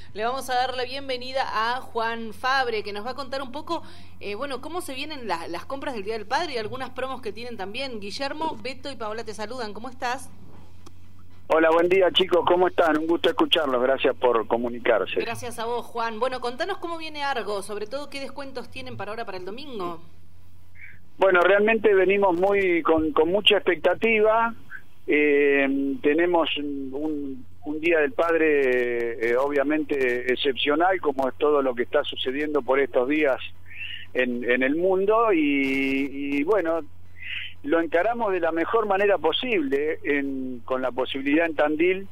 Le vamos a dar la bienvenida a Juan Fabre, que nos va a contar un poco, cómo se vienen las compras del Día del Padre y algunas promos que tienen también. Guillermo, Beto y Paola te saludan. ¿Cómo estás? Hola, buen día, chicos. ¿Cómo están? Un gusto escucharlos. Gracias por comunicarse. Gracias a vos, Juan. Bueno, contanos cómo viene Argo, sobre todo qué descuentos tienen para ahora, para el domingo. Bueno, realmente venimos con mucha expectativa. Tenemos un Día del Padre obviamente excepcional, como es todo lo que está sucediendo por estos días en el mundo, y bueno, lo encaramos de la mejor manera posible, con la posibilidad en Tandil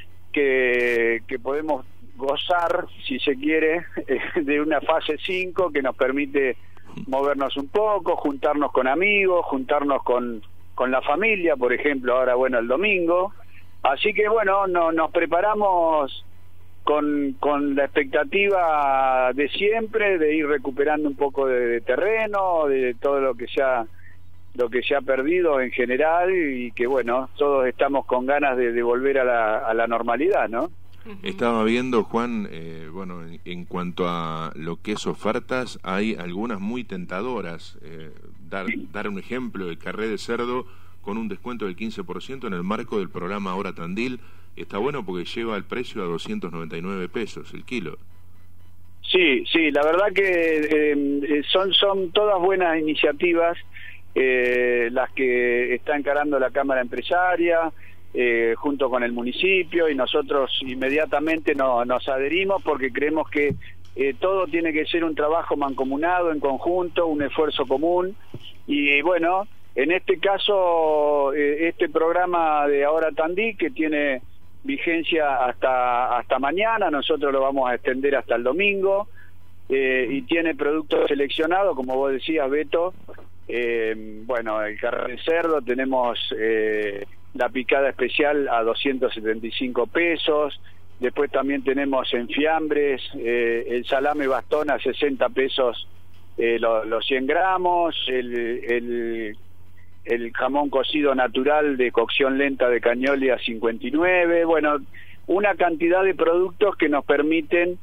que podemos gozar, si se quiere, de una fase 5 que nos permite movernos un poco, juntarnos con amigos, juntarnos con la familia, por ejemplo, ahora, bueno, el domingo. Así que, bueno, nos preparamos con la expectativa de siempre, de ir recuperando un poco de terreno, de todo lo que se ha perdido en general, y que, bueno, todos estamos con ganas de volver a la normalidad, ¿no? Estaba viendo, Juan, en cuanto a lo que es ofertas, hay algunas muy tentadoras. Dar un ejemplo, el carré de cerdo con un descuento del 15% en el marco del programa Ahora Tandil. Está bueno porque lleva el precio a 299 pesos el kilo. Sí, la verdad que son todas buenas iniciativas las que está encarando la Cámara Empresaria, junto con el municipio, y nosotros inmediatamente nos adherimos porque creemos que todo tiene que ser un trabajo mancomunado, en conjunto, un esfuerzo común. Y bueno, en este caso, este programa de Ahora Tandil, que tiene vigencia hasta mañana, nosotros lo vamos a extender hasta el domingo, y tiene productos seleccionados, como vos decías, Beto. El carré de cerdo, tenemos la picada especial a 275 pesos, después también tenemos en fiambres, el salame bastón a 60 pesos los 100 gramos, el jamón cocido natural de cocción lenta de Cañoli a 59, bueno, una cantidad de productos que nos permiten,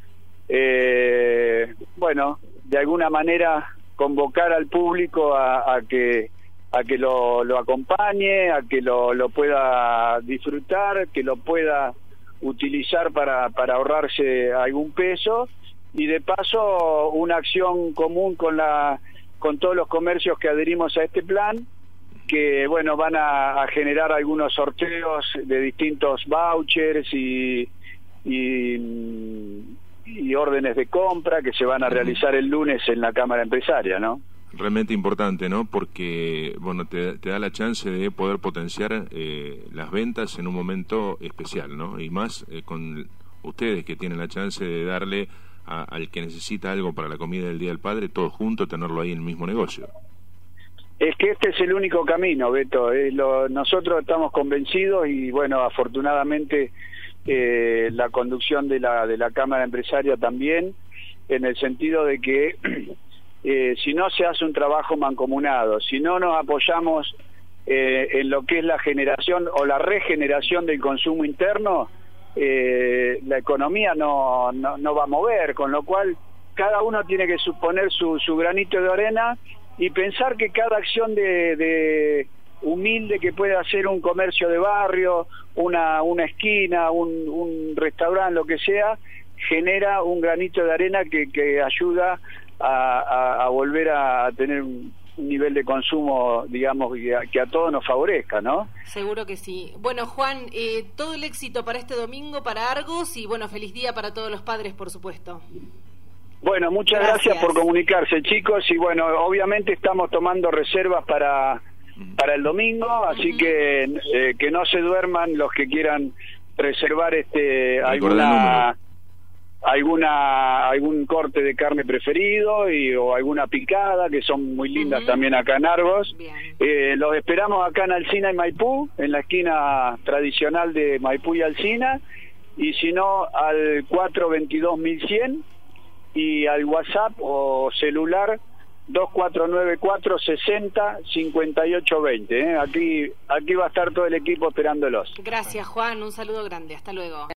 de alguna manera convocar al público a que lo acompañe, a que lo pueda disfrutar, que lo pueda utilizar para ahorrarse algún peso, y de paso una acción común con todos los comercios que adherimos a este plan, que bueno, van a generar algunos sorteos de distintos vouchers y órdenes de compra que se van a realizar el lunes en la Cámara Empresaria, ¿no? Realmente importante, ¿no? Porque, bueno, te da la chance de poder potenciar las ventas en un momento especial, ¿no? Y más con ustedes, que tienen la chance de darle al que necesita algo para la comida del Día del Padre, todos juntos, tenerlo ahí en el mismo negocio. Es que este es el único camino, Beto. Nosotros estamos convencidos, y bueno, afortunadamente la conducción de la Cámara Empresaria también, en el sentido de que si no se hace un trabajo mancomunado, si no nos apoyamos en lo que es la generación o la regeneración del consumo interno, la economía no va a mover, con lo cual cada uno tiene que poner su granito de arena y pensar que cada acción de humilde que puede hacer un comercio de barrio, una esquina, un restaurante, lo que sea, genera un granito de arena que ayuda a volver a tener un nivel de consumo, digamos, que a todos nos favorezca, ¿no? Seguro que sí. Bueno, Juan, todo el éxito para este domingo, para Argos, y bueno, feliz día para todos los padres, por supuesto. Bueno, muchas gracias por comunicarse, chicos, y bueno, obviamente estamos tomando reservas para el domingo, así que no se duerman los que quieran reservar algún corte de carne preferido o alguna picada, que son muy lindas también acá en Argos. Los esperamos acá en Alsina y Maipú, en la esquina tradicional de Maipú y Alsina, y si no al 422-1100, y al WhatsApp o celular 2494-60-5820. Aquí va a estar todo el equipo esperándolos. Gracias, Juan, un saludo grande, hasta luego.